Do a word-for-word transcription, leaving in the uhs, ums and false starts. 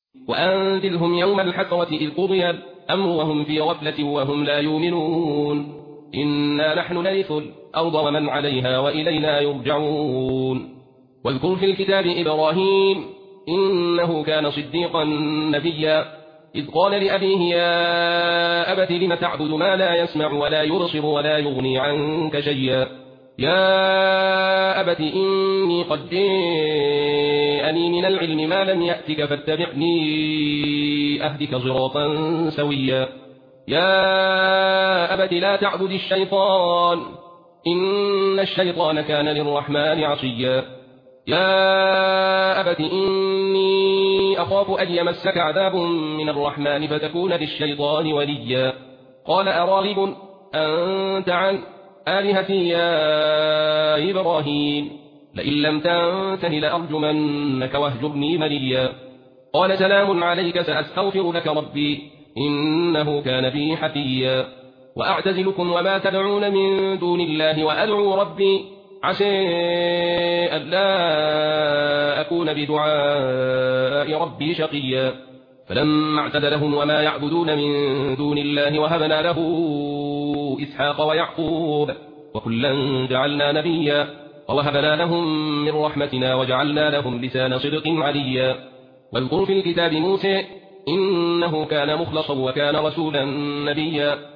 وأنذرهم يوم الحسرة إذ قضي الأمر وهم في غفلة وهم لا يؤمنون إنا نحن نرث الأرض ومن عليها وإلينا يرجعون واذكر في الكتاب إبراهيم إنه كان صديقا نبيا إذ قال لأبيه يا أبت لم تعبد ما لا يسمع ولا يبصر ولا يغني عنك شيئا يا أبت إني قد جاءني من العلم ما لم يأتك فاتبعني أهدك صراطا سويا يا أبت لا تعبد الشيطان إن الشيطان كان للرحمن عصيا يا أبت إني أخاف أن يمسك عذاب من الرحمن فتكون للشيطان وليا قال أراغب أنت عن آلهتي يا إبراهيم لئن لم تنته لأرجمنك واهجرني مليا قال سلام عليك سأستغفر لك ربي إنه كان بي حفيا وأعتزلكم وما تدعون من دون الله وأدعو ربي عسى ألا أكون بدعاء ربي شقيا فلما اعتزلهم وما يعبدون من دون الله وهبنا له إسحاق ويعقوب وكلا جعلنا نبيا ووهبنا لهم من رحمتنا وجعلنا لهم لسان صدق عليا واذكر في الكتاب موسى إنه كان مخلصا وكان رسولا نبيا